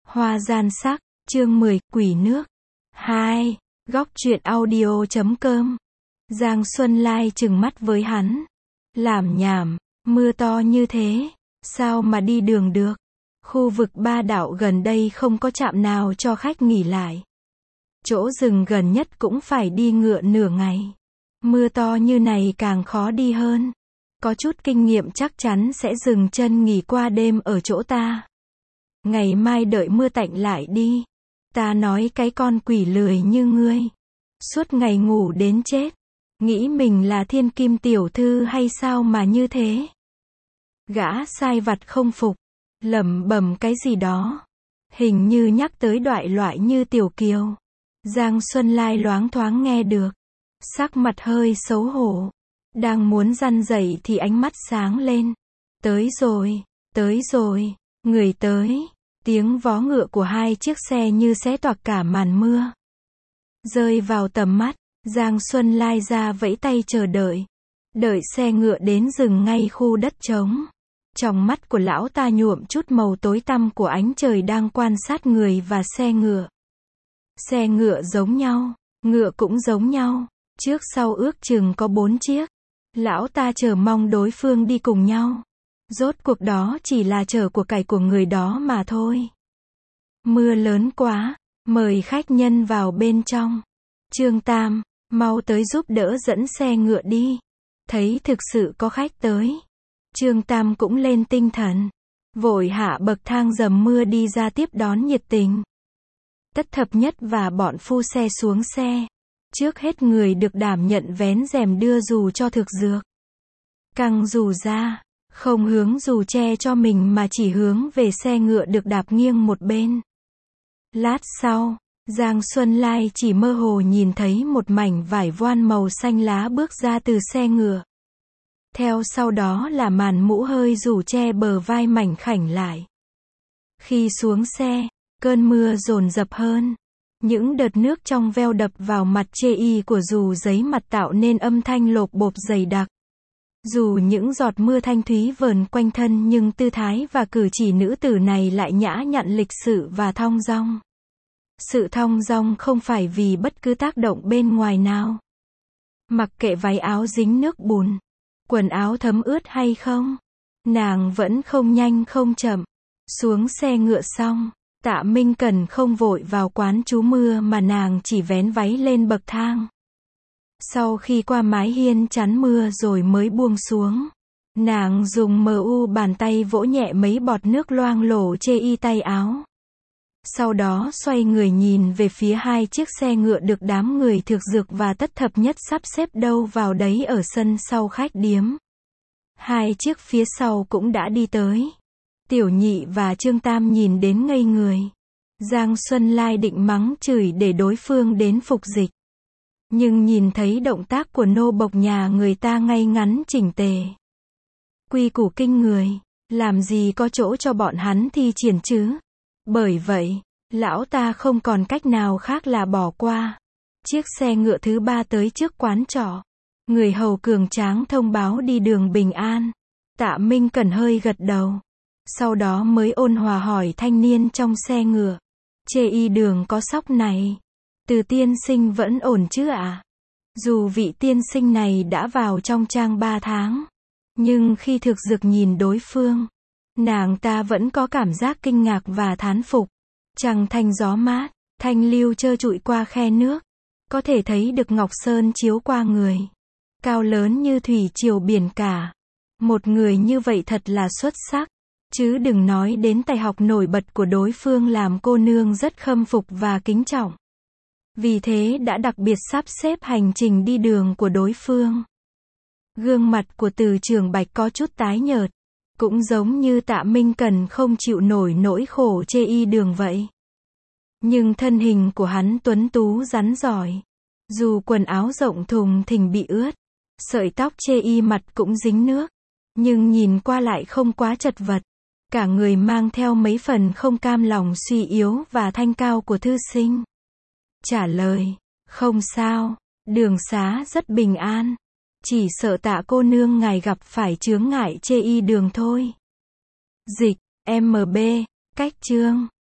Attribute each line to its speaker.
Speaker 1: Hoa gian sắc, chương 10, quỷ nước. 2. Góc truyện audio.com. Giang Xuân Lai trừng mắt với hắn. Làm nhảm, mưa to như thế, sao mà đi đường được? Khu vực Ba Đạo gần đây không có trạm nào cho khách nghỉ lại. Chỗ dừng gần nhất cũng phải đi ngựa nửa ngày. Mưa to như này càng khó đi hơn. Có chút kinh nghiệm chắc chắn sẽ dừng chân nghỉ qua đêm ở chỗ ta. Ngày mai đợi mưa tạnh lại đi. Ta nói cái con quỷ lười như ngươi. Suốt ngày ngủ đến chết. Nghĩ mình là thiên kim tiểu thư hay sao mà như thế? Gã sai vặt không phục. Lẩm bẩm cái gì đó. Hình như nhắc tới đoại loại như Tiểu Kiều. Giang Xuân Lai loáng thoáng nghe được. Sắc mặt hơi xấu hổ. Đang muốn răn dậy thì ánh mắt sáng lên. Tới rồi, người tới. Tiếng vó ngựa của hai chiếc xe như xé toạc cả màn mưa. Rơi vào tầm mắt, Giang Xuân Lai ra vẫy tay chờ đợi. Đợi xe ngựa đến dừng ngay khu đất trống. Trong mắt của lão ta nhuộm chút màu tối tăm của ánh trời đang quan sát người và xe ngựa. Xe ngựa giống nhau, ngựa cũng giống nhau, trước sau ước chừng có 4 chiếc. Lão ta chờ mong đối phương đi cùng nhau. Rốt cuộc đó chỉ là chở của cải của người đó mà thôi. Mưa lớn quá, mời khách nhân vào bên trong. Trương Tam, mau tới giúp đỡ dẫn xe ngựa đi. Thấy thực sự có khách tới. Trương Tam cũng lên tinh thần. Vội hạ bậc thang dầm mưa đi ra tiếp đón nhiệt tình. Tất Thập Nhất và bọn phu xe xuống xe. Trước hết người được đảm nhận vén rèm đưa dù cho thực dược. Căng dù ra, không hướng dù che cho mình mà chỉ hướng về xe ngựa được đạp nghiêng một bên. Lát sau, Giang Xuân Lai chỉ mơ hồ nhìn thấy một mảnh vải voan màu xanh lá bước ra từ xe ngựa. Theo sau đó là màn mũ hơi rủ che bờ vai mảnh khảnh lại. Khi xuống xe, cơn mưa dồn dập hơn. Những đợt nước trong veo đập vào mặt chê y của dù giấy mặt tạo nên âm thanh lộp bộp dày đặc. Dù những giọt mưa thanh thúy vờn quanh thân nhưng tư thái và cử chỉ nữ tử này lại nhã nhặn lịch sự và thong dong. Sự thong dong không phải vì bất cứ tác động bên ngoài nào. Mặc kệ váy áo dính nước bùn, quần áo thấm ướt hay không, nàng vẫn không nhanh không chậm. Xuống xe ngựa xong, Tạ Minh Cần không vội vào quán trú mưa mà nàng chỉ vén váy lên bậc thang. Sau khi qua mái hiên chắn mưa rồi mới buông xuống. Nàng dùng bàn tay vỗ nhẹ mấy bọt nước loang lổ chê y tay áo. Sau đó xoay người nhìn về phía hai chiếc xe ngựa được đám người Thực Dược và Tất Thập Nhất sắp xếp đâu vào đấy ở sân sau khách điếm. Hai chiếc phía sau cũng đã đi tới. Tiểu Nhị và Trương Tam nhìn đến ngây người. Giang Xuân Lai định mắng chửi để đối phương đến phục dịch. Nhưng nhìn thấy động tác của nô bộc nhà người ta ngay ngắn chỉnh tề. Quy củ kinh người, làm gì có chỗ cho bọn hắn thi triển chứ. Bởi vậy, lão ta không còn cách nào khác là bỏ qua. Chiếc xe ngựa thứ 3 tới trước quán trọ. Người hầu cường tráng thông báo đi đường bình an. Tạ Minh Cần hơi gật đầu. Sau đó mới ôn hòa hỏi thanh niên trong xe ngựa. Chê y đường có sóc này. Từ tiên sinh vẫn ổn chứ ạ? Dù vị tiên sinh này đã vào trong trang 3 tháng. Nhưng khi Thực Dược nhìn đối phương, nàng ta vẫn có cảm giác kinh ngạc và thán phục. Trăng thanh gió mát, thanh lưu trơ trụi qua khe nước. Có thể thấy được ngọc sơn chiếu qua người. Cao lớn như thủy triều biển cả. Một người như vậy thật là xuất sắc. Chứ đừng nói đến tài học nổi bật của đối phương làm cô nương rất khâm phục và kính trọng. Vì thế đã đặc biệt sắp xếp hành trình đi đường của đối phương. Gương mặt của Từ Trường Bạch có chút tái nhợt. Cũng giống như Tạ Minh Cần không chịu nổi nỗi khổ chê y đường vậy. Nhưng thân hình của hắn tuấn tú rắn giỏi. Dù quần áo rộng thùng thình bị ướt, sợi tóc chê y mặt cũng dính nước. Nhưng nhìn qua lại không quá chật vật. Cả người mang theo mấy phần không cam lòng suy yếu và thanh cao của thư sinh. Trả lời, không sao, đường xá rất bình an. Chỉ sợ Tạ cô nương ngài gặp phải chướng ngại chê y đường thôi. Dịch, MB, cách chương.